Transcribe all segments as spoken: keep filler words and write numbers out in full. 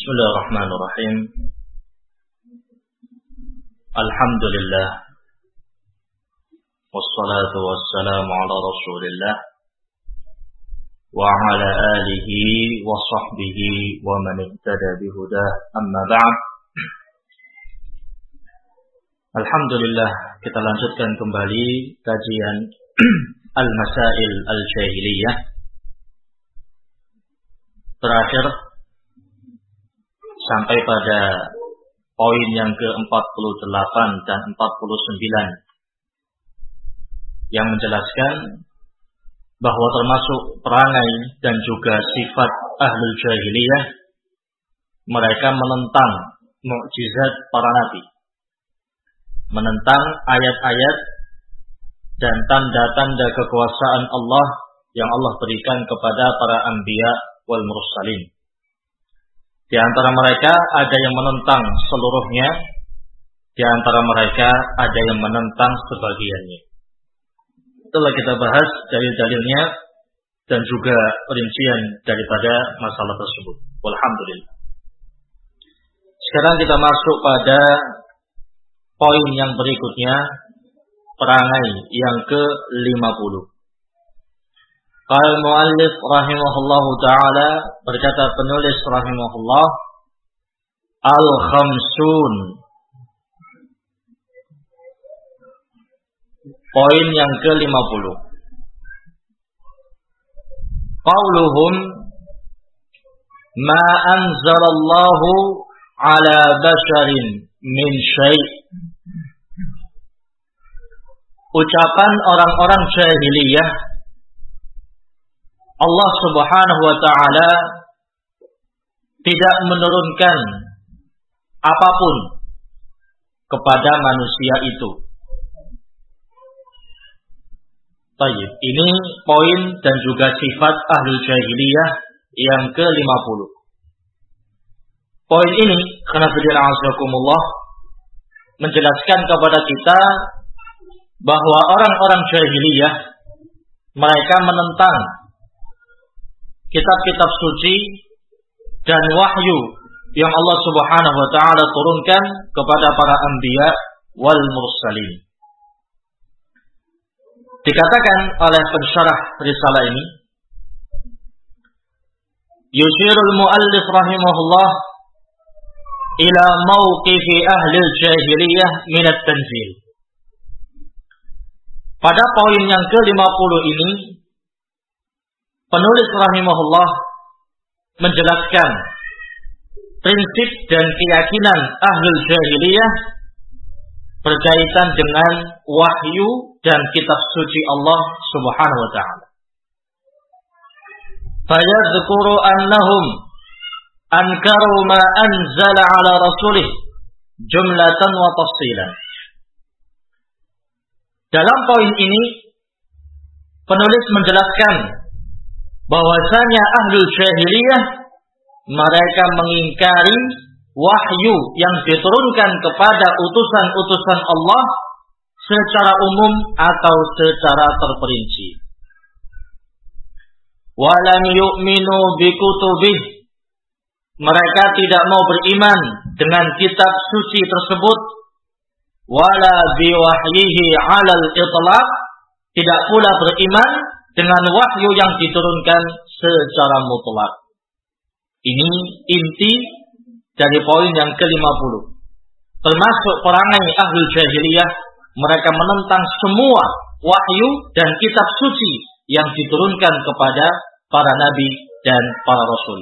Bismillahirrahmanirrahim. Alhamdulillah. Wassalatu wassalamu ala Rasulillah wa ala alihi wa sahbihi wa man ihtada bihudah. Amma ba'd. Alhamdulillah, kita lanjutkan kembali kajian Al-Masail Al-Jahiliyah. Terakhir sampai pada poin yang ke empat puluh delapan dan empat puluh sembilan yang menjelaskan bahwa termasuk perangai dan juga sifat ahlul jahiliyah, mereka menentang mukjizat para nabi, menentang ayat-ayat dan tanda-tanda kekuasaan Allah yang Allah berikan kepada para anbiya wal mursalin. Di antara mereka ada yang menentang seluruhnya, di antara mereka ada yang menentang sebagiannya. Telah kita bahas dalil-dalilnya dan juga rincian daripada masalah tersebut. Walhamdulillah. Sekarang kita masuk pada poin yang berikutnya, perangai yang ke lima puluh. Qala muallif rahimahullahu ta'ala, berkata penulis rahimahullah, al-khamsun, poin yang ke lima puluh. Qauluhum ma anzalallahu ala basharin min syai'. Ucapan orang-orang jahiliyah, Allah Subhanahu wa ta'ala tidak menurunkan apapun kepada manusia itu. Baik, ini poin dan juga sifat ahlul jahiliyah yang ke lima puluh. Poin ini, khonafidina azakumullah, menjelaskan kepada kita bahwa orang-orang jahiliyah, mereka menentang kitab-kitab suci dan wahyu yang Allah Subhanahu wa ta'ala turunkan kepada para anbiya wal mursalin. Dikatakan oleh pensyarah risalah ini, yushirul muallif rahimahullah ila mauqifi ahli jahiliyah minat tanzil. Pada poin yang ke lima puluh ini, penulis rahimahullah menjelaskan prinsip dan keyakinan ahlul jahiliyah berkaitan dengan wahyu dan kitab suci Allah Subhanahu wa ta'ala. Fayadhkuru annahum ankaru ma anzala ala rasulih jumlatan wa tafsilan. Dalam poin ini, penulis menjelaskan bahwasanya ahlul jahiliyah, mereka mengingkari wahyu yang diturunkan kepada utusan-utusan Allah secara umum atau secara terperinci. Walam yu'minu bikutubih, mereka tidak mau beriman dengan kitab suci tersebut. Wala biwahyihi alal itlaq, tidak pula beriman dengan wahyu yang diturunkan secara mutlak. Ini inti dari poin yang ke lima puluh. Termasuk perangai ahlul jahiliyah, mereka menentang semua wahyu dan kitab suci yang diturunkan kepada para nabi dan para rasul.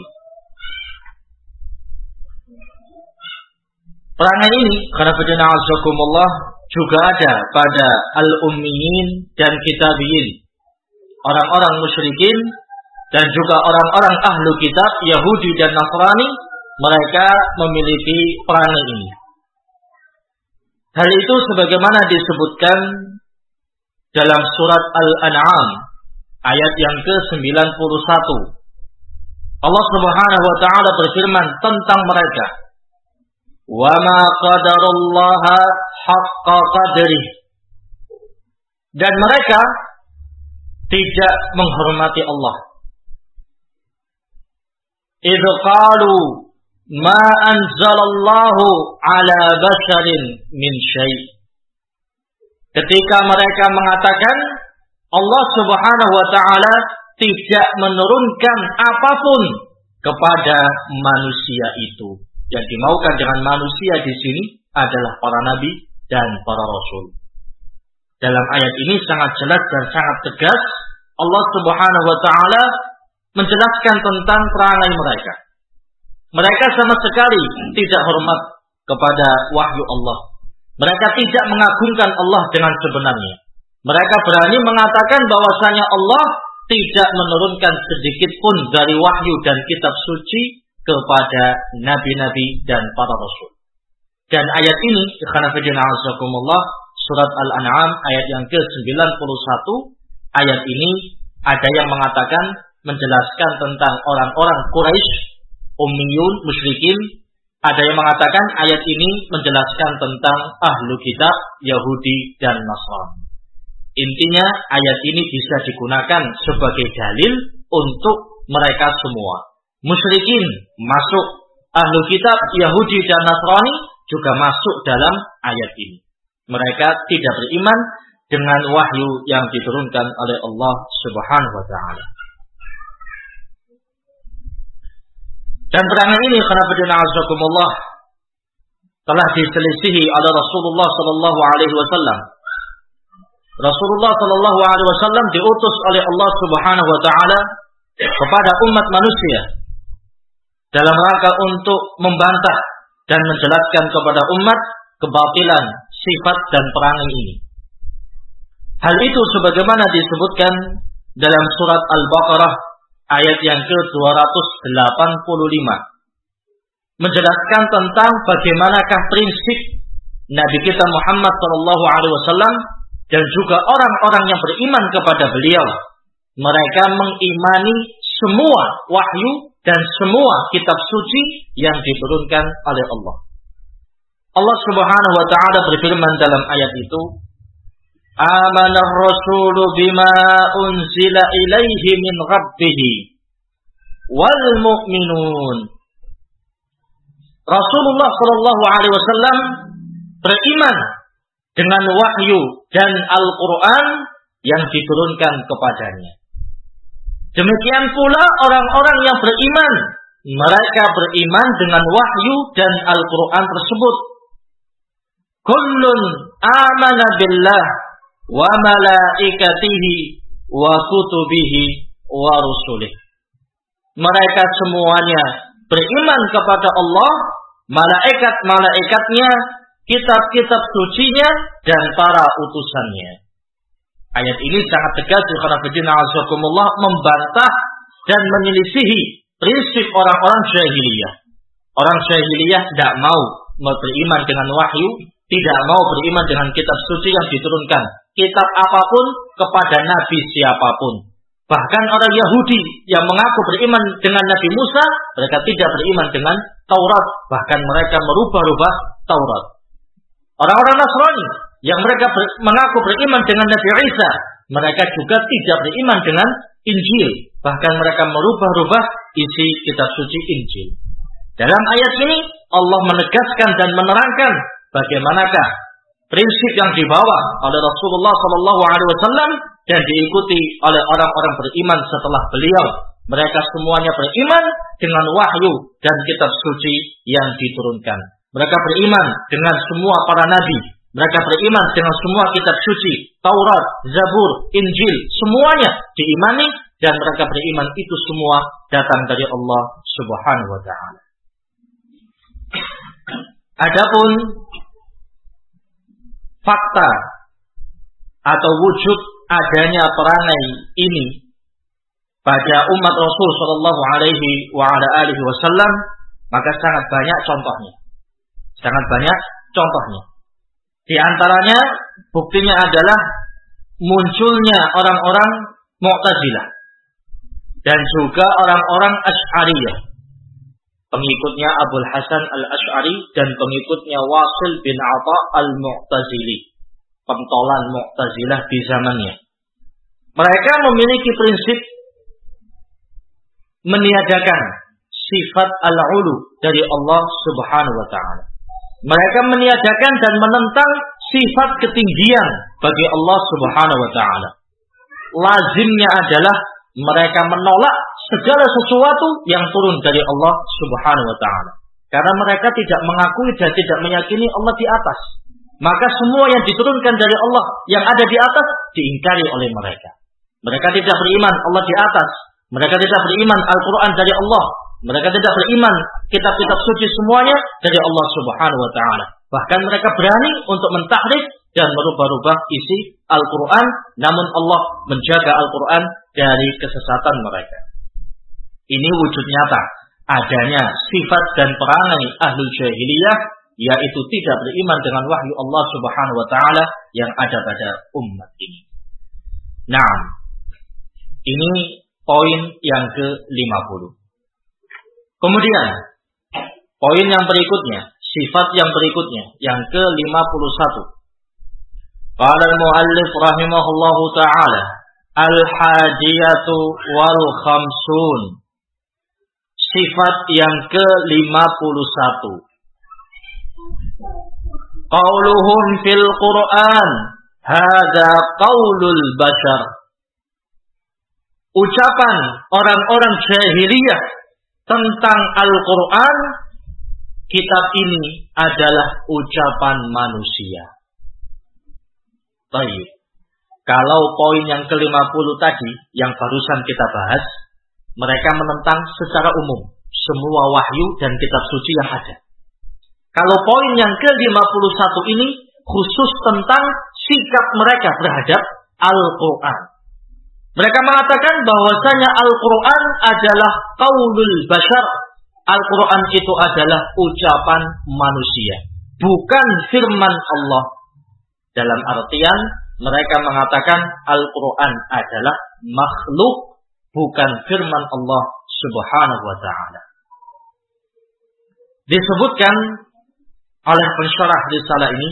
Perangai ini, khonafidina azakumullah, juga ada pada al-ummiyin dan kitabiyin, orang-orang musyrikin dan juga orang-orang ahlu kitab Yahudi dan Nasrani, mereka memiliki perangai ini. Hal itu sebagaimana disebutkan dalam surat Al-An'am ayat yang ke sembilan puluh satu. Allah Subhanahu wa ta'ala berfirman tentang mereka, wa ma qadarullaha haqqa qadrih, dan mereka tidak menghormati Allah. Idh qalu ma anzalallahu ala basharin min syai'. Ketika mereka mengatakan Allah Subhanahu wa taala tidak menurunkan apapun kepada manusia itu. Yang dimaukan dengan manusia di sini adalah para nabi dan para rasul. Dalam ayat ini sangat jelas dan sangat tegas Allah Subhanahu wa taala menjelaskan tentang perangai mereka. Mereka sama sekali tidak hormat kepada wahyu Allah. Mereka tidak mengagungkan Allah dengan sebenarnya. Mereka berani mengatakan bahwasanya Allah tidak menurunkan sedikit pun dari wahyu dan kitab suci kepada nabi-nabi dan para rasul. Dan ayat ini, surat Al-An'am ayat yang ke sembilan puluh satu, ayat ini ada yang mengatakan menjelaskan tentang orang-orang Quraisy, ummiyun, musyrikin. Ada yang mengatakan ayat ini menjelaskan tentang ahlu kitab, Yahudi dan Nasrani. Intinya ayat ini bisa digunakan sebagai dalil untuk mereka semua. Musyrikin masuk, ahlu kitab, Yahudi dan Nasrani juga masuk dalam ayat ini. Mereka tidak beriman dengan wahyu yang diturunkan oleh Allah Subhanahu wa taala. Dan perangai ini khonafidina'azakumullah telah diselisihi oleh Rasulullah sallallahu alaihi wasallam. Rasulullah sallallahu alaihi wasallam diutus oleh Allah Subhanahu wa taala kepada umat manusia dalam rangka untuk membantah dan menjelaskan kepada umat kebatilan sifat dan perangai ini. Hal itu sebagaimana disebutkan dalam surat Al-Baqarah ayat yang ke dua ratus delapan puluh lima, menjelaskan tentang bagaimanakah prinsip Nabi kita Muhammad sallallahu alaihi wasallam dan juga orang-orang yang beriman kepada beliau. Mereka mengimani semua wahyu dan semua kitab suci yang diturunkan oleh Allah. Allah Subhanahu wa taala berfirman dalam ayat itu, "Amana ar-rasulu bima unzila ilaihi min rabbih wal mu'minun." Rasulullah sallallahu alaihi wasallam beriman dengan wahyu dan Al-Qur'an yang diturunkan kepadanya. Demikian pula orang-orang yang beriman, mereka beriman dengan wahyu dan Al-Qur'an tersebut. Kullun amana billah wa malaikatihi wa kutubihi wa rusulih. Mereka semuanya beriman kepada Allah, malaikat-malaikatnya, kitab-kitab sucinya, dan para utusannya. Ayat ini sangat tegas membantah dan menyelisihi prinsip orang-orang jahiliyah. Orang jahiliyah tidak mau beriman dengan wahyu, tidak mau beriman dengan kitab suci yang diturunkan, kitab apapun kepada nabi siapapun. Bahkan orang Yahudi yang mengaku beriman dengan Nabi Musa, mereka tidak beriman dengan Taurat, bahkan mereka merubah-rubah Taurat. Orang-orang Nasrani yang mereka ber, mengaku beriman dengan Nabi Isa, mereka juga tidak beriman dengan Injil, bahkan mereka merubah-rubah isi kitab suci Injil. Dalam ayat ini Allah menegaskan dan menerangkan bagaimanakah prinsip yang dibawa oleh Rasulullah sallallahu alaihi wasallam dan diikuti oleh orang-orang beriman setelah beliau. Mereka semuanya beriman dengan wahyu dan kitab suci yang diturunkan. Mereka beriman dengan semua para nabi. Mereka beriman dengan semua kitab suci, Taurat, Zabur, Injil, semuanya diimani dan mereka beriman itu semua datang dari Allah Subhanahu wa taala. Adapun fakta atau wujud adanya perangai ini pada umat Rasul sallallahu alaihi wa ala alihi wasallam, maka sangat banyak contohnya. Sangat banyak contohnya. Di antaranya buktinya adalah munculnya orang-orang Mu'tazilah dan juga orang-orang Asy'ariyah. Pengikutnya Abul Hasan Al-Asy'ari dan pengikutnya Wasil bin Atha Al-Mu'tazili, pentolan Mu'tazilah di zamannya. Mereka memiliki prinsip meniadakan sifat al-ulu dari Allah Subhanahu wa taala. Mereka meniadakan dan menentang sifat ketinggian bagi Allah Subhanahu wa taala. Lazimnya adalah mereka menolak segala sesuatu yang turun dari Allah Subhanahu wa taala. Karena mereka tidak mengakui dan tidak meyakini Allah di atas. Maka semua yang diturunkan dari Allah yang ada di atas diingkari oleh mereka. Mereka tidak beriman Allah di atas. Mereka tidak beriman Al-Quran dari Allah. Mereka tidak beriman kitab-kitab suci semuanya dari Allah Subhanahu wa taala. Bahkan mereka berani untuk mentahrif dan merubah-rubah isi Al-Quran. Namun Allah menjaga Al-Quran dari kesesatan mereka. Ini wujud nyata adanya sifat dan perangai ahlul jahiliyah, yaitu tidak beriman dengan wahyu Allah Subhanahu wa taala yang ada pada umat ini. Nah, ini poin yang ke lima puluh. Kemudian poin yang berikutnya, sifat yang berikutnya, yang ke lima puluh satu. Qala al-muallif rahimahullahu taala, al-hadiyatu wal khamsun. Sifat yang ke lima puluh satu. Qauluhum fil Qur'an, hadza qaulul bashar. Ucapan orang-orang jahiliyah tentang Al-Quran, kitab ini adalah ucapan manusia. Baik. Kalau poin yang ke lima puluh tadi yang barusan kita bahas, mereka menentang secara umum semua wahyu dan kitab suci yang ada. Kalau poin yang ke lima puluh satu ini khusus tentang sikap mereka terhadap Al-Quran. Mereka mengatakan bahwasanya Al-Quran adalah qaulul bashar. Al-Quran itu adalah ucapan manusia, bukan firman Allah. Dalam artian mereka mengatakan Al-Quran adalah makhluk, bukan firman Allah Subhanahu wa ta'ala. Disebutkan oleh pensyarah risalah ini,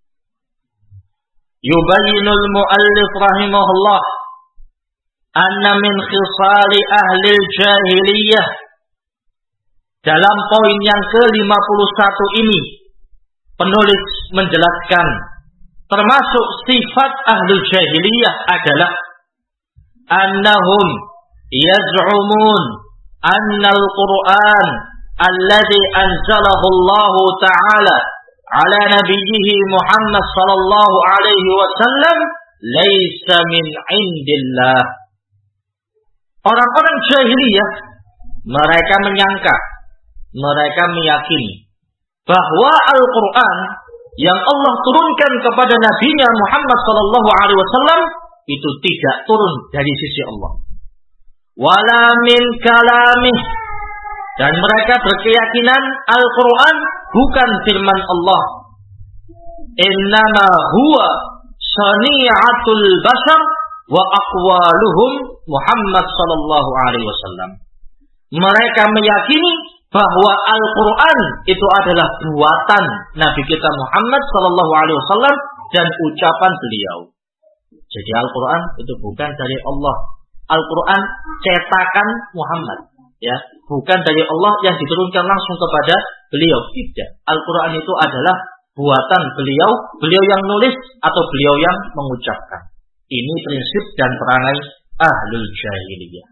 yubayyinul muallif rahimahullah anna min khisali ahli jahiliyah. Dalam poin yang ke lima puluh satu ini, penulis menjelaskan termasuk sifat ahli jahiliyah adalah annahum yaz'umun anna al-Qur'an alladhi anzalahu Allah ta'ala ala nabiyhi Muhammad sallallahu alaihi wasallam laysa min indillah. Orang-orang jahiliyah mereka menyangka, mereka meyakini bahwa Al-Quran yang Allah turunkan kepada nabinya Muhammad sallallahu alaihi wasallam itu tidak turun dari sisi Allah. Wala min kalamih, dan mereka berkeyakinan Al-Quran bukan firman Allah. Innama huwa sani'atul bashar wa aqwaluhum Muhammad sallallahu alaihi wasallam. Mereka meyakini bahwa Al-Quran itu adalah buatan Nabi kita Muhammad sallallahu alaihi wasallam dan ucapan beliau. Jadi Al-Quran itu bukan dari Allah. Al-Quran cetakan Muhammad, ya, bukan dari Allah yang diturunkan langsung kepada beliau. Tidak. Al-Quran itu adalah buatan beliau, beliau yang nulis atau beliau yang mengucapkan. Ini prinsip dan perangai ahlul jahiliyah.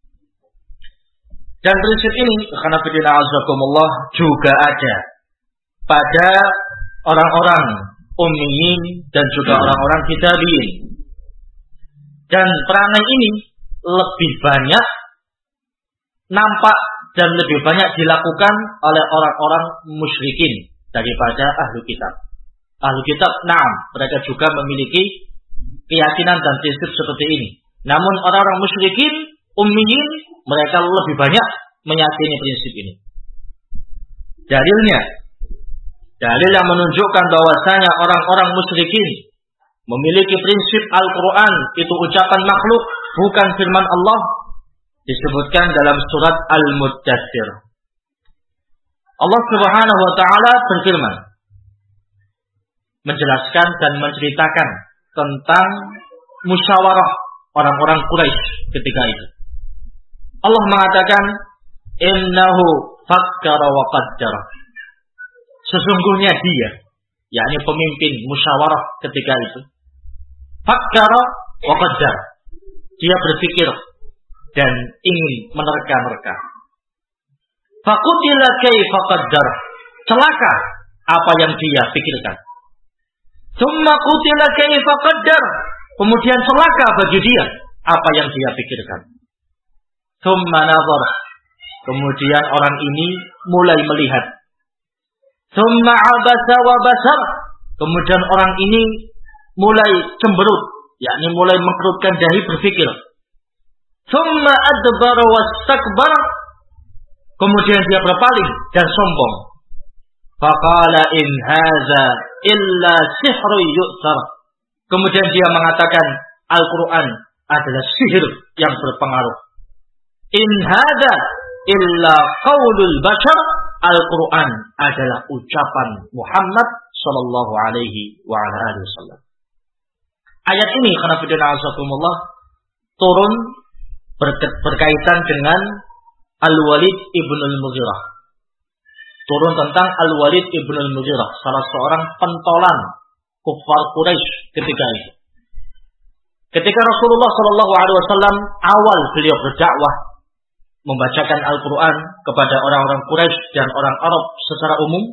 Dan prinsip ini, karena fidina azakumullah, juga ada pada orang-orang ummiyin dan juga orang-orang kitabiyin. Dan perangai ini lebih banyak nampak dan lebih banyak dilakukan oleh orang-orang musyrikin daripada ahlu kitab. Ahlu kitab, naam, mereka juga memiliki keyakinan dan prinsip seperti ini. Namun orang-orang musyrikin, ummiyin, mereka lebih banyak meyakini prinsip ini. Dalilnya, dalil yang menunjukkan bahwasanya orang-orang musyrikin memiliki prinsip Al-Quran itu ucapan makhluk, bukan firman Allah, disebutkan dalam surat Al-Muddathir. Allah Subhanahu wa ta'ala berfirman, menjelaskan dan menceritakan tentang musyawarah orang-orang Quraisy ketika itu. Allah mengatakan, innahu fakkara wa qaddara. Sesungguhnya dia, yakni pemimpin musyawarah ketika itu, fakkara wa qaddara. Dia berpikir dan ingin menerka-nerka. Faqutila kaifa qaddara. Celaka apa yang dia pikirkan. Tsumma qutila kaifa qaddara. Kemudian celaka bagi dia apa yang dia pikirkan. Tsumma nazara. Kemudian orang ini mulai melihat. Tsumma abasa wa basar. Kemudian orang ini mulai cemberut, yakni mulai mengkerutkan dahi berpikir. Tsumma adbara wastakbara. Kemudian dia berpaling dan sombong. Faqala in hadza illa sihrun yu'thar. Kemudian dia mengatakan Al-Quran adalah sihir yang berpengaruh. In hadza illa qaulul bashar. Al-Quran adalah ucapan Muhammad sallallahu alaihi wa ala alihi wasallam. Ayat ini khonafidina azakumullah turun berkaitan dengan Al-Walid ibn al-Mughirah. Turun tentang Al-Walid ibn al-Mughirah, salah seorang pentolan kuffar Quraisy ketika itu. Ketika Rasulullah sallallahu alaihi wasallam awal beliau berdakwah membacakan Al-Quran kepada orang-orang Quraisy dan orang Arab secara umum,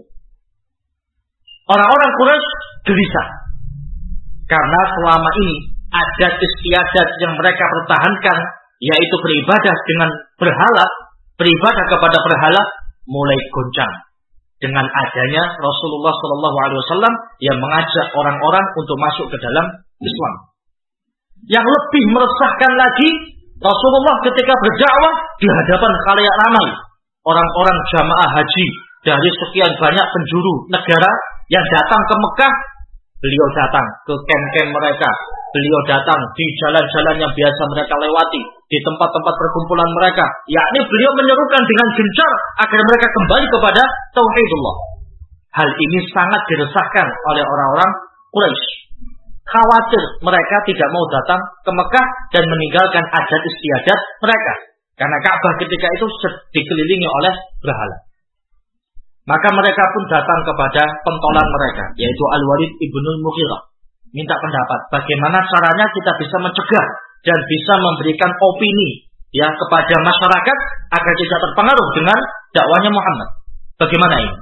orang-orang Quraisy gelisah karena selama ini adat istiadat yang mereka pertahankan, yaitu beribadah dengan berhala, beribadah kepada berhala, mulai goncang dengan adanya Rasulullah sallallahu alaihi wasallam yang mengajak orang-orang untuk masuk ke dalam Islam. Yang lebih meresahkan lagi, Rasulullah ketika berdakwah di hadapan khalayak ramai, orang-orang jamaah haji dari sekian banyak penjuru negara yang datang ke Mekah, beliau datang ke kem-kem mereka, beliau datang di jalan-jalan yang biasa mereka lewati, di tempat-tempat perkumpulan mereka, yakni beliau menyerukan dengan gencar agar mereka kembali kepada tauhidullah. Hal ini sangat diresahkan oleh orang-orang Quraisy. Khawatir mereka tidak mau datang ke Mekah dan meninggalkan adat istiadat mereka, karena Ka'bah ketika itu dikelilingi oleh berhala. Maka mereka pun datang kepada pentolan mereka, yaitu Al-Walid ibn al-Mughirah, minta pendapat bagaimana caranya kita bisa mencegah dan bisa memberikan opini ya kepada masyarakat agar tidak terpengaruh dengan dakwahnya Muhammad. Bagaimana ini?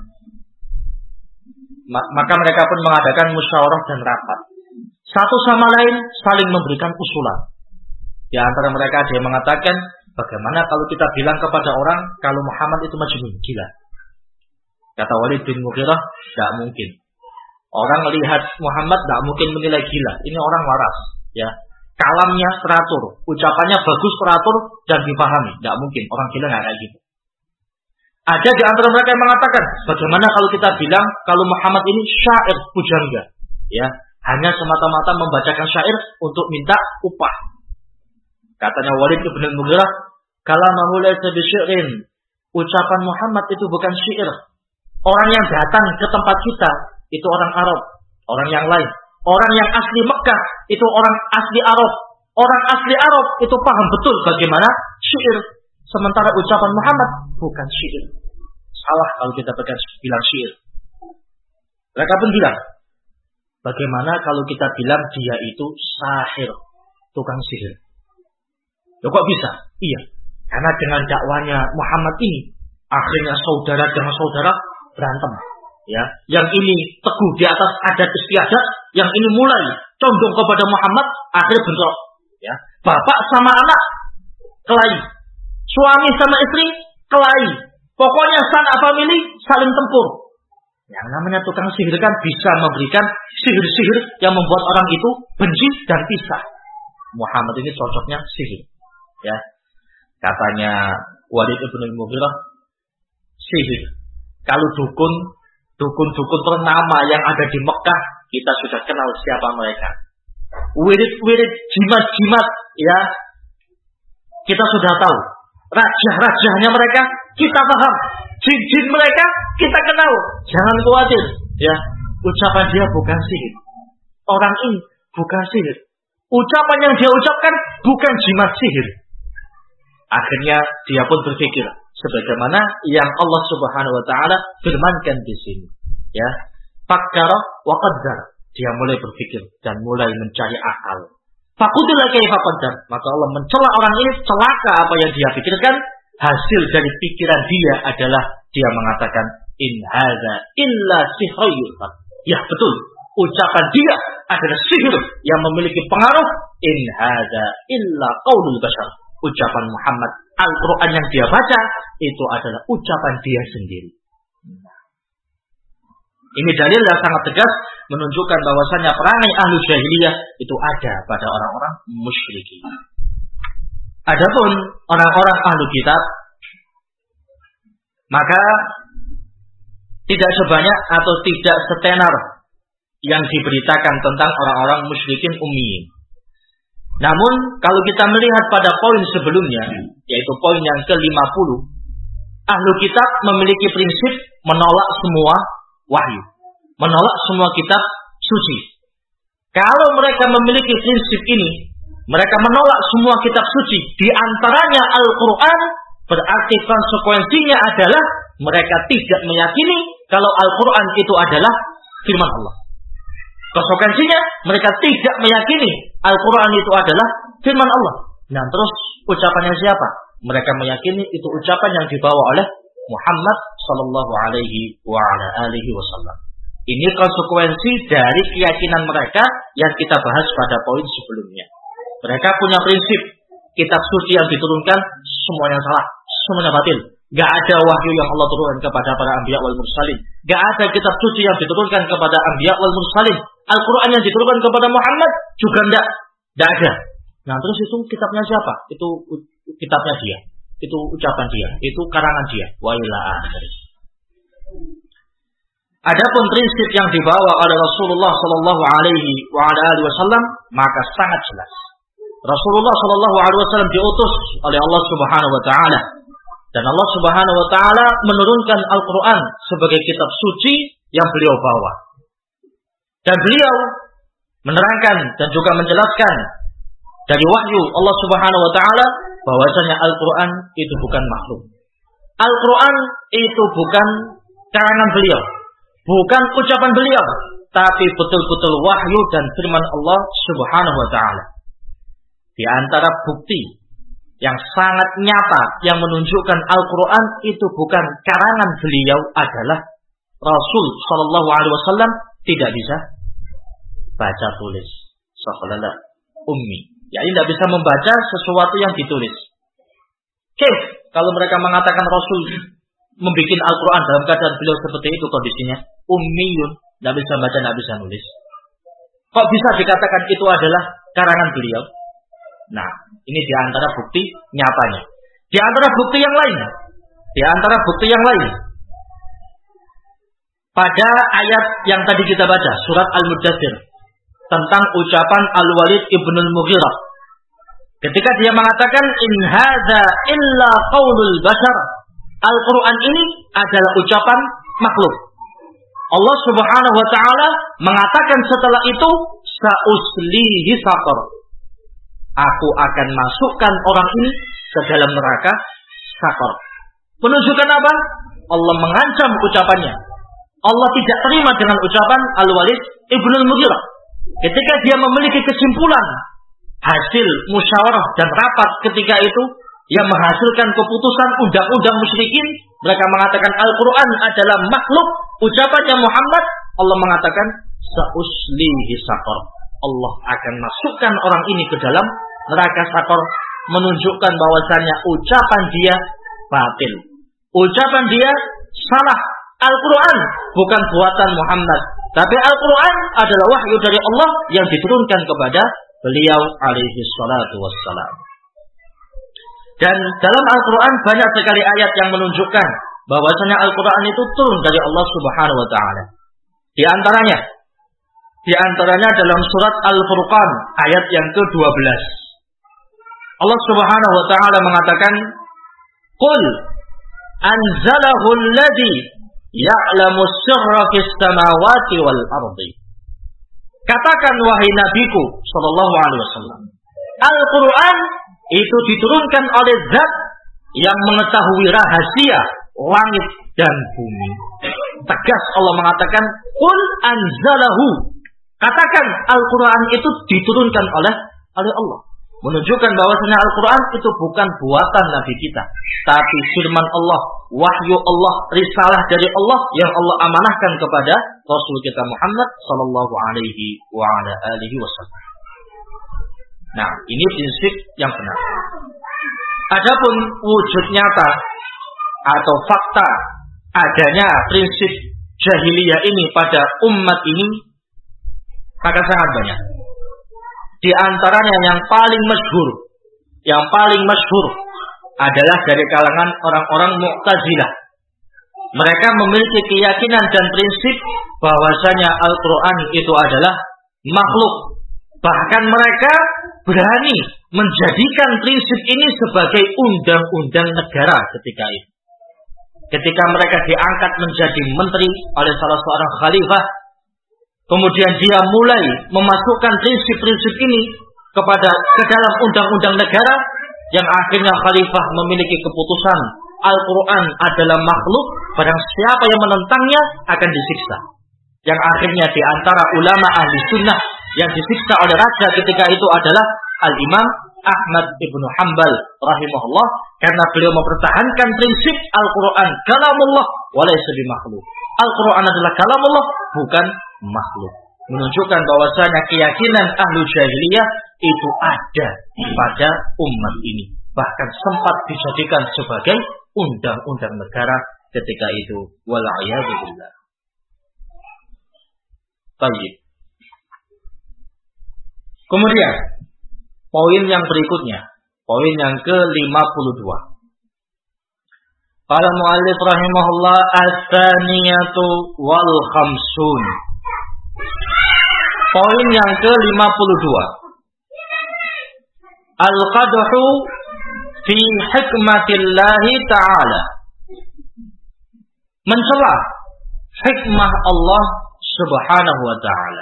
Maka mereka pun mengadakan musyawarah dan rapat. Satu sama lain saling memberikan usulan. Di antara mereka ada yang mengatakan, bagaimana kalau kita bilang kepada orang kalau Muhammad itu majnun, gila. Kata Walid bin Mughirah, tidak mungkin. Orang melihat Muhammad tidak mungkin menilai gila. Ini orang waras, ya. Kalamnya teratur, ucapannya bagus, teratur dan dipahami. Tidak mungkin, orang gila nggak kayak gitu. Ada di antara mereka yang mengatakan, bagaimana kalau kita bilang kalau Muhammad ini syair pujangga, ya, hanya semata-mata membacakan syair untuk minta upah. Katanya Walid bin Mughirah, kalamahu laysa bisyairin. Ucapan Muhammad itu bukan syair. Orang yang datang ke tempat kita itu orang Arab, orang yang lain. Orang yang asli Mekah itu orang asli Arab. Orang asli Arab itu paham betul bagaimana syair. Sementara ucapan Muhammad bukan syair. Salah kalau kita bilang syair. Mereka pun bilang, bagaimana kalau kita bilang dia itu sahir, tukang sihir? Loh kok bisa? Iya, karena dengan dakwanya Muhammad ini, akhirnya saudara dengan saudara berantem. Ya, yang ini teguh di atas adat istiadat, yang ini mulai condong kepada Muhammad, akhirnya bentrok. Ya, bapak sama anak kelahi, suami sama istri kelahi, pokoknya sanak famili saling tempur. Yang namanya tukang sihir kan bisa memberikan sihir-sihir yang membuat orang itu benci dan pisah. Muhammad ini cocoknya sihir. Ya, katanya Walid bin al-Mughirah, sihir. Kalau dukun, dukun-dukun ternama yang ada di Mekah, kita sudah kenal siapa mereka. Wirid-wirid jimat-jimat, ya, kita sudah tahu. Raja-rajanya mereka kita paham. Jin-jin mereka kita kenal. Jangan khawatir, ya. Ucapan dia bukan sihir. Orang ini bukan sihir. Ucapan yang dia ucapkan bukan jimat sihir. Akhirnya dia pun berpikir, sebagaimana yang Allah Subhanahu wa taala firmankan di sini. Ya, fakkara wa qaddar. Dia mulai berpikir dan mulai mencari akal. Faqudila kaifa qaddar. Maka Allah mencela orang ini, celaka apa yang dia pikirkan. Hasil dari pikiran dia adalah dia mengatakan in hadza illa sihrun yu'thar. Ya betul, ucapan dia adalah sihir yang memiliki pengaruh. In hadza illa qaulul bashar. Ucapan Muhammad, Al-Quran yang dia baca itu adalah ucapan dia sendiri. Ini dalil yang sangat tegas menunjukkan bahwasanya perangai ahlu jahiliyah itu ada pada orang-orang musyrikin. Adapun orang-orang ahlu kitab, maka tidak sebanyak atau tidak setenar yang diberitakan tentang orang-orang musyrikin ummiyin. Namun kalau kita melihat pada poin sebelumnya, yaitu poin yang ke lima puluh, ahlu kitab memiliki prinsip menolak semua wahyu, menolak semua kitab suci. Kalau mereka memiliki prinsip ini, mereka menolak semua kitab suci, di antaranya Al-Quran, berarti konsekuensinya adalah mereka tidak meyakini kalau Al-Quran itu adalah firman Allah. Konsekuensinya mereka tidak meyakini Al-Quran itu adalah firman Allah. Nah terus ucapannya siapa? Mereka meyakini itu ucapan yang dibawa oleh Muhammad sallallahu alaihi wa ala alihi wasallam. Ini konsekuensi dari keyakinan mereka yang kita bahas pada poin sebelumnya. Mereka punya prinsip kitab suci yang diturunkan semuanya salah, semuanya batil. Gak ada wahyu yang Allah turunkan kepada para anbiya wal mursalin. Gak ada kitab suci yang diturunkan kepada anbiya wal mursalin. Al-Quran yang diturunkan kepada Muhammad juga tidak, tidak ada. Nah terus itu kitabnya siapa? Itu kitabnya dia, itu ucapan dia, itu karangan dia. Wa ila akhir. Adapun prinsip yang dibawa oleh Rasulullah Sallallahu Alaihi Wasallam maka sangat jelas. Rasulullah Sallallahu Alaihi Wasallam diutus oleh Allah Subhanahu Wa Taala dan Allah Subhanahu Wa Taala menurunkan Al-Quran sebagai kitab suci yang beliau bawa. Dan beliau menerangkan dan juga menjelaskan dari wahyu Allah Subhanahu wa taala bahwasanya Al-Qur'an itu bukan makhluk. Al-Qur'an itu bukan karangan beliau, bukan ucapan beliau, tapi betul-betul wahyu dan firman Allah Subhanahu wa taala. Di antara bukti yang sangat nyata yang menunjukkan Al-Qur'an itu bukan karangan beliau adalah Rasul sallallahu alaihi wasallam tidak bisa baca tulis, sahalah ummi. Ya, ini tidak bisa membaca sesuatu yang ditulis. Oke, kalau mereka mengatakan Rasul membuat Al-Quran dalam keadaan beliau seperti itu kondisinya, ummiyun, tidak bisa baca, tidak bisa nulis. Kok bisa dikatakan itu adalah karangan beliau? Nah, ini di antara bukti nyatanya. Di antara bukti yang lain, di antara bukti yang lain. Pada ayat yang tadi kita baca, surat Al-Mudaththir, tentang ucapan Al-Walid ibnul Mughirah. Ketika dia mengatakan, in hadza illa qaulul bashar. Al-Quran ini adalah ucapan makhluk. Allah Subhanahu wa ta'ala mengatakan setelah itu, sa'uslihi saqar. Aku akan masukkan orang ini ke dalam neraka saqar. Menunjukkan apa? Allah mengancam ucapannya. Allah tidak terima dengan ucapan Al-Walid ibnul Mughirah. Ketika dia memiliki kesimpulan hasil musyawarah dan rapat ketika itu yang menghasilkan keputusan undang-undang musyrikin, mereka mengatakan Al-Quran adalah makhluk ucapannya Muhammad. Allah mengatakan sa'uslihi saqar. Allah akan masukkan orang ini ke dalam neraka saqar, menunjukkan bahwasannya ucapan dia batil, ucapan dia salah. Al-Quran bukan buatan Muhammad, tapi Al-Quran adalah wahyu dari Allah yang diturunkan kepada beliau alaihi salatu wassalam. Dan dalam Al-Quran banyak sekali ayat yang menunjukkan bahwasanya Al-Quran itu turun dari Allah Subhanahu wa ta'ala. Di antaranya, di antaranya dalam surat Al-Furqan ayat yang ke dua belas. Allah Subhanahu wa ta'ala mengatakan, "Qul anzalahu alladhi ya'lamu sirra fis samawati wal ardi." Katakan wahai nabiku sallallahu alaihi wasallam, Al-Qur'an itu diturunkan oleh zat yang mengetahui rahasia langit dan bumi. Tegas Allah mengatakan, "Qul anzalahu." Katakan Al-Quran itu diturunkan oleh oleh Allah. Menunjukkan bahwasanya Al-Quran itu bukan buatan Nabi kita, tapi firman Allah, wahyu Allah, risalah dari Allah yang Allah amanahkan kepada Rasul kita Muhammad sallallahu alaihi wa ala alihi wasallam. Nah, ini prinsip yang benar. Adapun wujud nyata atau fakta adanya prinsip jahiliyah ini pada umat ini maka sangat banyak. Di antaranya yang paling masyhur, yang paling masyhur adalah dari kalangan orang-orang Mu'tazilah. Mereka memiliki keyakinan dan prinsip bahwasanya Al-Quran itu adalah makhluk. Bahkan mereka berani menjadikan prinsip ini sebagai undang-undang negara ketika itu. Ketika mereka diangkat menjadi menteri oleh salah seorang khalifah, kemudian dia mulai memasukkan prinsip-prinsip ini kepada ke dalam undang-undang negara, yang akhirnya khalifah memiliki keputusan Al-Quran adalah makhluk, barang siapa yang menentangnya akan disiksa. Yang akhirnya di antara ulama ahli sunnah yang disiksa oleh raja ketika itu adalah Al-Imam Ahmad ibnu Hanbal rahimahullah, karena beliau mempertahankan prinsip Al-Quran kalamullah wa laysa bimakhluk. Al-Quran adalah kalamullah, bukan makhluk. Menunjukkan bahwasanya keyakinan ahlu jahiliyah itu ada pada umat ini, bahkan sempat dijadikan sebagai undang-undang negara ketika itu. Wal'iyadu billah. Baik. Kemudian poin yang berikutnya, poin yang ke lima puluh dua. Qala mu'allif rahimahullah as-saniyatu wal khamsun. Poin yang ke lima puluh dua. Al-qadhu fi hikmatillahi ta'ala. Mencela hikmah Allah subhanahu wa ta'ala.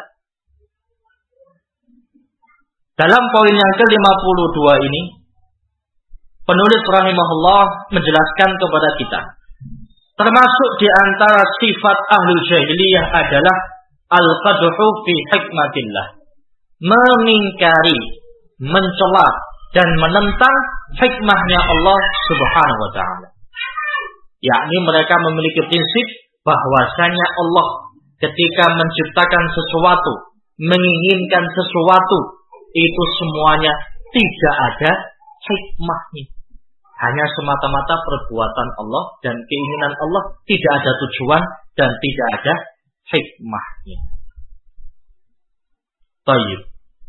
Dalam poin yang ke lima puluh dua ini, penulis rahimahullah menjelaskan kepada kita, termasuk di antara sifat ahlul jahiliyah adalah al-qadhu fi hikmatillah, mengingkari, mencela dan menentang hikmahnya Allah subhanahu wa ta'ala. Yakni mereka memiliki prinsip bahwasanya Allah ketika menciptakan sesuatu, menginginkan sesuatu, itu semuanya tidak ada hikmahnya. Hanya semata-mata perbuatan Allah dan keinginan Allah, tidak ada tujuan dan tidak ada hikmahnya. Baik.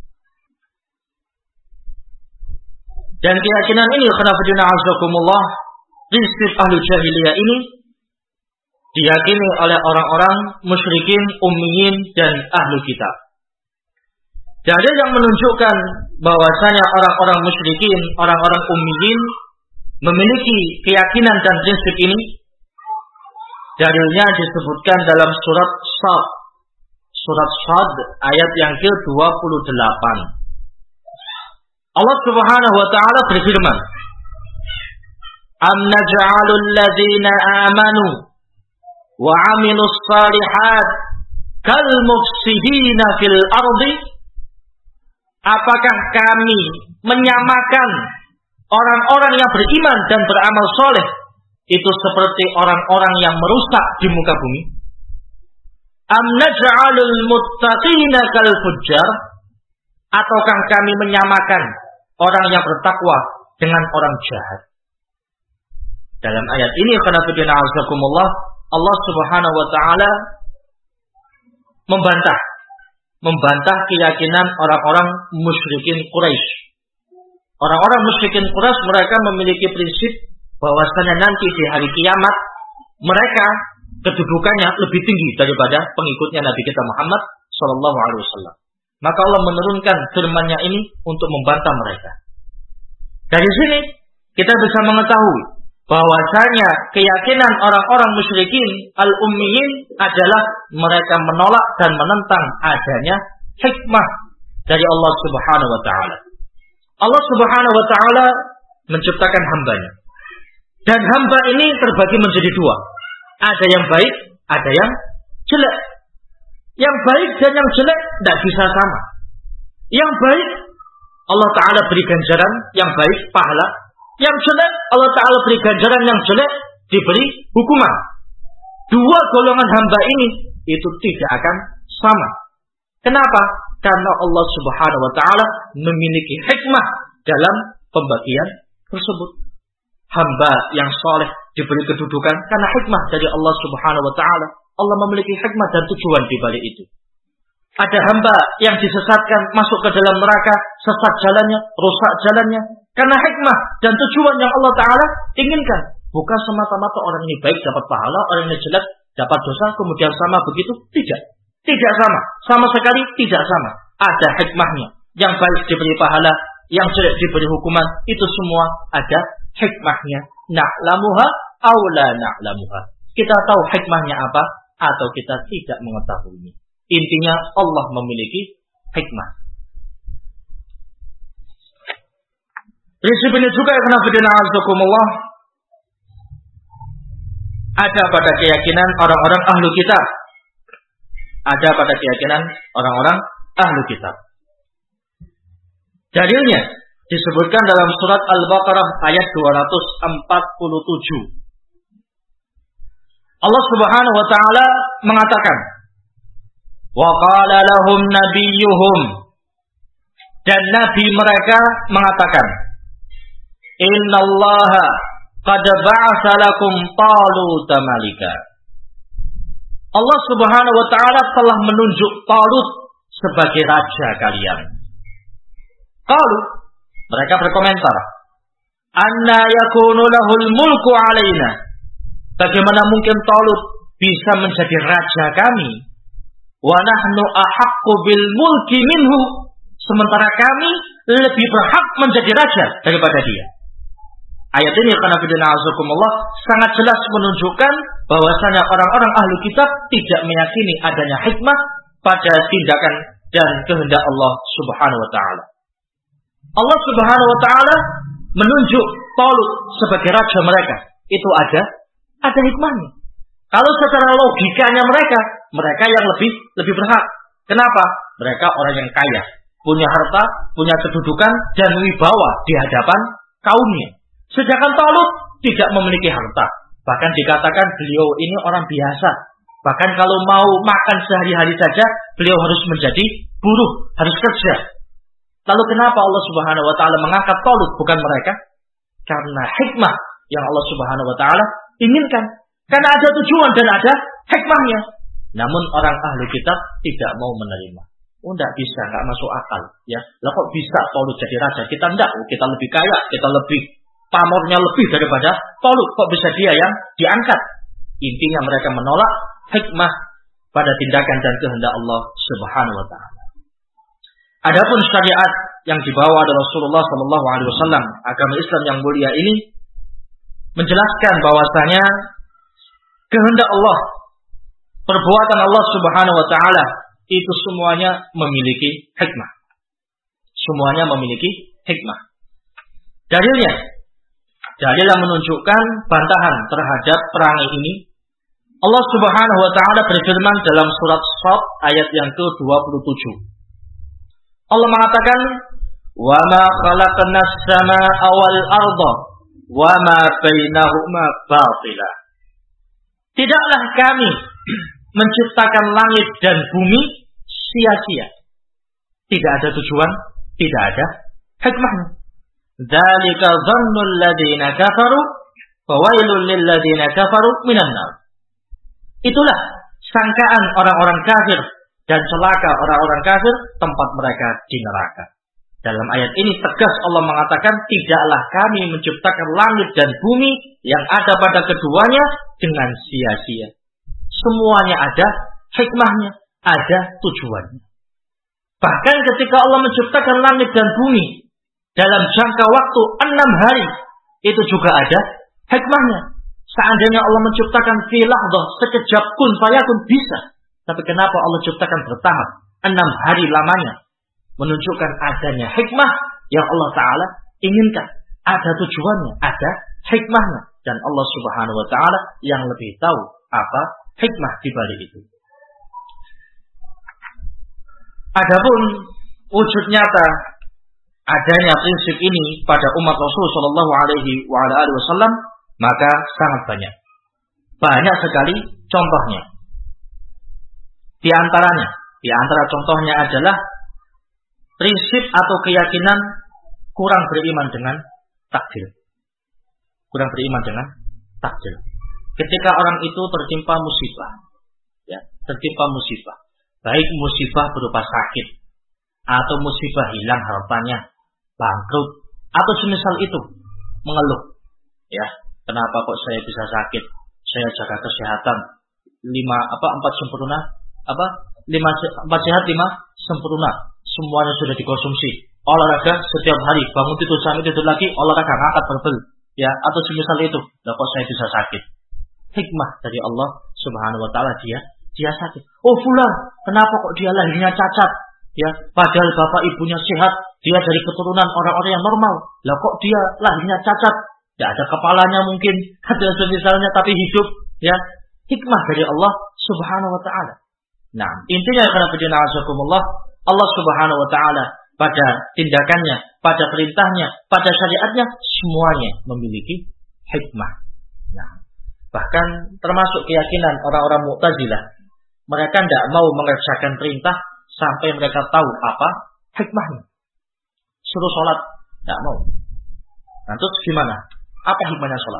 Dan keyakinan ini, khonafidina azakumullah, prinsip ahlu jahiliyah ini diyakini oleh orang-orang musyrikin, ummiyin dan ahlu kitab. Jadi yang menunjukkan bahwasanya orang-orang musyrikin, orang-orang ummiyin memiliki keyakinan dan prinsip ini, dalilnya disebutkan dalam surat Shad, surat Shad ayat yang ke dua puluh delapan. Allah Subhanahu wa taala berfirman, "Am naj'alul ladzina amanu wa 'amilus shalihat kal mufsidina fil ardi?" Apakah kami menyamakan orang-orang yang beriman dan beramal soleh itu seperti orang-orang yang merusak di muka bumi? Am naj'alul muttaqina kal fujjar? Ataukah kami menyamakan orang yang bertakwa dengan orang jahat? Dalam ayat ini, khonafidina azakumullah, Allah Subhanahu wa taala membantah membantah keyakinan orang-orang musyrikin Quraisy. Orang-orang musyrikin Quraisy mereka memiliki prinsip bahwasanya nanti di hari kiamat mereka kedudukannya lebih tinggi daripada pengikutnya Nabi kita Muhammad sallallahu alaihi wasallam. Maka Allah menurunkan firman-Nya ini untuk membantah mereka. Dari sini kita bisa mengetahui bahwasanya keyakinan orang-orang musyrikin al-ummiyin adalah mereka menolak dan menentang adanya hikmah dari Allah Subhanahu wa taala. Allah Subhanahu wa taala menciptakan hambanya. Dan hamba ini terbagi menjadi dua. Ada yang baik, ada yang jelek. Yang baik dan yang jelek tidak bisa sama. Yang baik Allah Ta'ala beri ganjaran, yang baik pahala. Yang jelek Allah Ta'ala beri ganjaran, yang jelek diberi hukuman. Dua golongan hamba ini itu tidak akan sama. Kenapa? Karena Allah Subhanahu wa Ta'ala memiliki hikmah dalam pembagian tersebut. Hamba yang soleh diberi kedudukan karena hikmah dari Allah Subhanahu wa Ta'ala. Allah memiliki hikmah dan tujuan di balik itu. Ada hamba yang disesatkan masuk ke dalam neraka, sesat jalannya, rusak jalannya, karena hikmah dan tujuan yang Allah Ta'ala inginkan. Bukan semata-mata orang ini baik dapat pahala, orang ini jelek dapat dosa, kemudian sama begitu. Tidak. Tidak sama. Sama sekali tidak sama. Ada hikmahnya. Yang baik diberi pahala, yang jelek diberi hukuman. Itu semua ada hikmahnya. Na'lamuha aw la na'lamuha. Kita tahu hikmahnya apa atau kita tidak mengetahuinya. Intinya Allah memiliki hikmah. Prinsip ini juga ya kenafidina azakumullah ada pada keyakinan orang-orang ahlu kitab. Ada pada keyakinan orang-orang ahlu kitab. Dalilnya disebutkan dalam surat Al-Baqarah ayat dua ratus empat puluh tujuh. Allah Subhanahu wa Ta'ala mengatakan, wa qala lahum nabiyyuhum, dan nabi mereka mengatakan, innallaha qad ba'atsa lakum Talut malika. Allah Subhanahu wa Ta'ala telah menunjuk Talut sebagai raja kalian. Qalu, mereka berkomentar, anna yakunu lahul mulku alaina. Bagaimana mungkin Talut bisa menjadi raja kami? Wa nahnu ahaqqu bil mulki minhu. Sementara kami lebih berhak menjadi raja daripada dia. Ayat ini karena bidana azakumullah sangat jelas menunjukkan bahwasanya orang-orang ahlu kitab tidak meyakini adanya hikmah pada tindakan dan kehendak Allah Subhanahu wa Ta'ala. Allah Subhanahu wa Ta'ala menunjuk Talut sebagai raja mereka. Itu ada ada hikmahnya. Kalau secara logikanya mereka, mereka yang lebih lebih berhak. Kenapa? Mereka orang yang kaya, punya harta, punya kedudukan dan wibawa di hadapan kaumnya. Sedangkan Talut tidak memiliki harta. Bahkan dikatakan beliau ini orang biasa. Bahkan kalau mau makan sehari-hari saja, beliau harus menjadi buruh, harus kerja. Lalu kenapa Allah Subhanahu wa Ta'ala mengangkat Talut bukan mereka? Karena hikmah yang Allah Subhanahu wa Ta'ala inginkan. Karena ada tujuan dan ada hikmahnya. Namun orang ahli kitab tidak mau menerima. Oh, tidak bisa, tidak masuk akal. Ya, lah kok bisa Talut jadi raja? Kita tidak, kita lebih kaya, kita lebih pamornya lebih daripada Talut. Kok bisa dia yang diangkat? Intinya mereka menolak hikmah pada tindakan dan kehendak Allah Subhanahu wa Ta'ala. Adapun syariat yang dibawa oleh Rasulullah Sallallahu Alaihi Wasallam, agama Islam yang mulia ini menjelaskan bahwasanya kehendak Allah, perbuatan Allah Subhanahu wa Ta'ala itu semuanya memiliki hikmah. Semuanya memiliki hikmah. Dalilnya, dalil yang menunjukkan bantahan terhadap perangai ini, Allah Subhanahu wa Ta'ala berfirman dalam surat Shad ayat yang ke dua puluh tujuh. Allah mengatakan, "Wa ma khalaqnas samaa'a wal arda wa ma bainahuma batila." Tidaklah kami menciptakan langit dan bumi sia-sia. Tidak ada tujuan, tidak ada hikmahnya. Dzalika dhannul ladzina kafaru wa wailul lil ladzina kafaru minan nar. Itulah sangkaan orang-orang kafir dan celaka orang-orang kafir tempat mereka di neraka. Dalam ayat ini tegas Allah mengatakan, tidaklah kami menciptakan langit dan bumi yang ada pada keduanya dengan sia-sia. Semuanya ada hikmahnya, ada tujuannya. Bahkan ketika Allah menciptakan langit dan bumi dalam jangka waktu enam hari, itu juga ada hikmahnya. Seandainya Allah menciptakan fi lahdah, sekejap kun fayakun bisa. Tapi kenapa Allah ciptakan bertahap enam hari lamanya? Menunjukkan adanya hikmah yang Allah Ta'ala inginkan. Ada tujuannya, ada hikmahnya. dan Allah Subhanahu wa taala yang lebih tahu apa hikmah di balik itu. Adapun wujud nyata adanya prinsip ini pada umat Rasul sallallahu alaihi wasallam maka sangat banyak. Banyak sekali contohnya. Di antaranya, di antara contohnya adalah prinsip atau keyakinan kurang beriman dengan takdir. Kurang beriman dengan takdir. Ketika orang itu tertimpa musibah, ya, tertimpa musibah, baik musibah berupa sakit atau musibah hilang hartanya, bangkrut atau semisal itu, mengeluh, ya, kenapa kok saya bisa sakit? Saya jaga kesehatan lima apa empat sempurna, apa lima empat sehat lima sempurna, semuanya sudah dikonsumsi. Olahraga setiap hari, bangun tidur sampai tidur lagi, olahraga ngangkat barbel, ya, atau semisal itu, lah kok saya bisa sakit? Hikmah dari Allah Subhanahu wa taala dia dia sakit. Oh fulan, kenapa kok dia lahirnya cacat? Ya, padahal bapak ibunya sehat, dia dari keturunan orang-orang yang normal. Lah kok dia lahirnya cacat? Tidak ada kepalanya mungkin, ada semisalnya tapi hidup, ya. Hikmah dari Allah Subhanahu wa taala. Nah, intinya karena bidina azakumullah, Allah Subhanahu wa taala pada tindakannya, pada perintahnya, pada syariatnya semuanya memiliki hikmah. Nah, bahkan termasuk keyakinan orang-orang Mu'tazilah, mereka tidak mau mengerjakan perintah sampai mereka tahu apa hikmahnya. Suruh sholat, tidak mau. Nah, terus gimana? Apa hikmahnya sholat?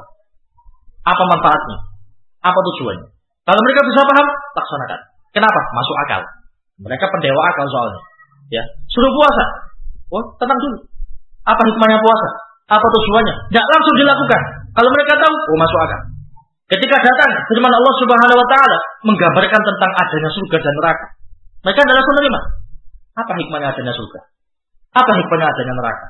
Apa manfaatnya? Apa tujuannya? Kalau mereka bisa paham, laksanakan. Kenapa? Masuk akal. Mereka pendewa akal soalnya. Ya, suruh puasa. Oh, tenang dulu. Apa hikmahnya puasa? Apa tujuannya? Tidak langsung dilakukan. Kalau mereka tahu, oh masuk akal. Ketika datang firman Allah Subhanahu wa taala menggambarkan tentang adanya surga dan neraka, mereka tidak langsung menerima. Apa hikmahnya adanya surga? Apa hikmahnya adanya neraka?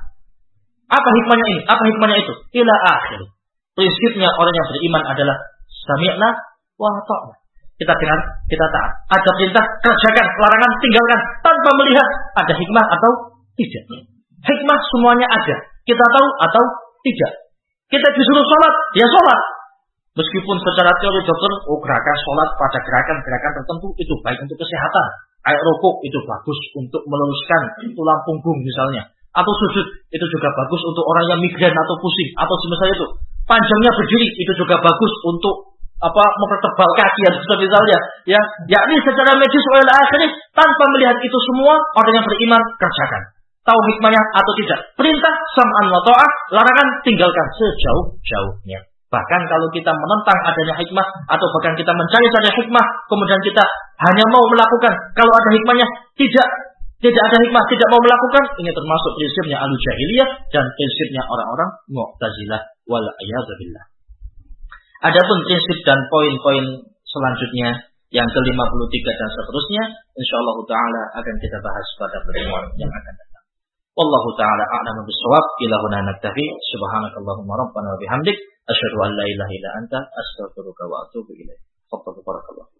Apa hikmahnya ini? Apa hikmahnya itu? Ila akhir. Prinsipnya orang yang beriman adalah sami'na wa ata'na. Kita dengar, kita taat. Ada perintah, kerjakan, larangan, tinggalkan tanpa melihat ada hikmah atau tidak. Hikmah semuanya ada. Kita tahu atau tidak. Kita disuruh sholat, dia sholat. Meskipun secara teori dokter, oh gerakan sholat pada gerakan-gerakan tertentu itu baik untuk kesehatan. Kayak rukuk itu bagus untuk meluruskan tulang punggung misalnya. Atau sujud itu juga bagus untuk orang yang migrain atau pusing. Atau semisal itu. Panjangnya berdiri itu juga bagus untuk apa mempertebal kaki atau misalnya. Ya, yakni secara medis oleh akhirnya tanpa melihat itu semua orang yang beriman kerjakan. Tahu hikmahnya atau tidak. Perintah sam'an wa ta'ah, larangan tinggalkan sejauh-jauhnya. Bahkan kalau kita menentang adanya hikmah atau bahkan kita mencari-cari hikmah, kemudian kita hanya mau melakukan, kalau ada hikmahnya tidak tidak ada hikmah, tidak mau melakukan, ini termasuk prinsipnya ahlu jahiliyah dan prinsipnya orang-orang Mu'tazilah wal a'yadzubillah. Adapun prinsip dan poin-poin selanjutnya yang ke lima puluh tiga dan seterusnya, insyaallah taala akan kita bahas pada pertemuan yang akan datang. Wallahu taala a'lamu bis-shawab. Ila huna naktafi. Subhanakallahumma rabbana wa bihamdik asyhadu an la ilaha illa anta astaghfiruka wa atubu ilaik. Barakallahu.